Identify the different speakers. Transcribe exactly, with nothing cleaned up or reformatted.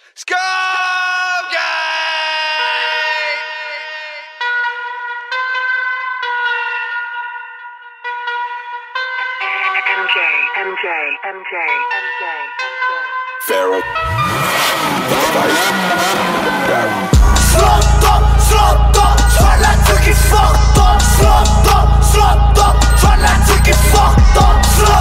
Speaker 1: Skull Gang!
Speaker 2: M J, M J, M J, M J, M J.
Speaker 3: Pharaoh.
Speaker 4: Slumped up, slumped up, try like to get fucked up. Slumped up, slumped up, try like to get fucked up.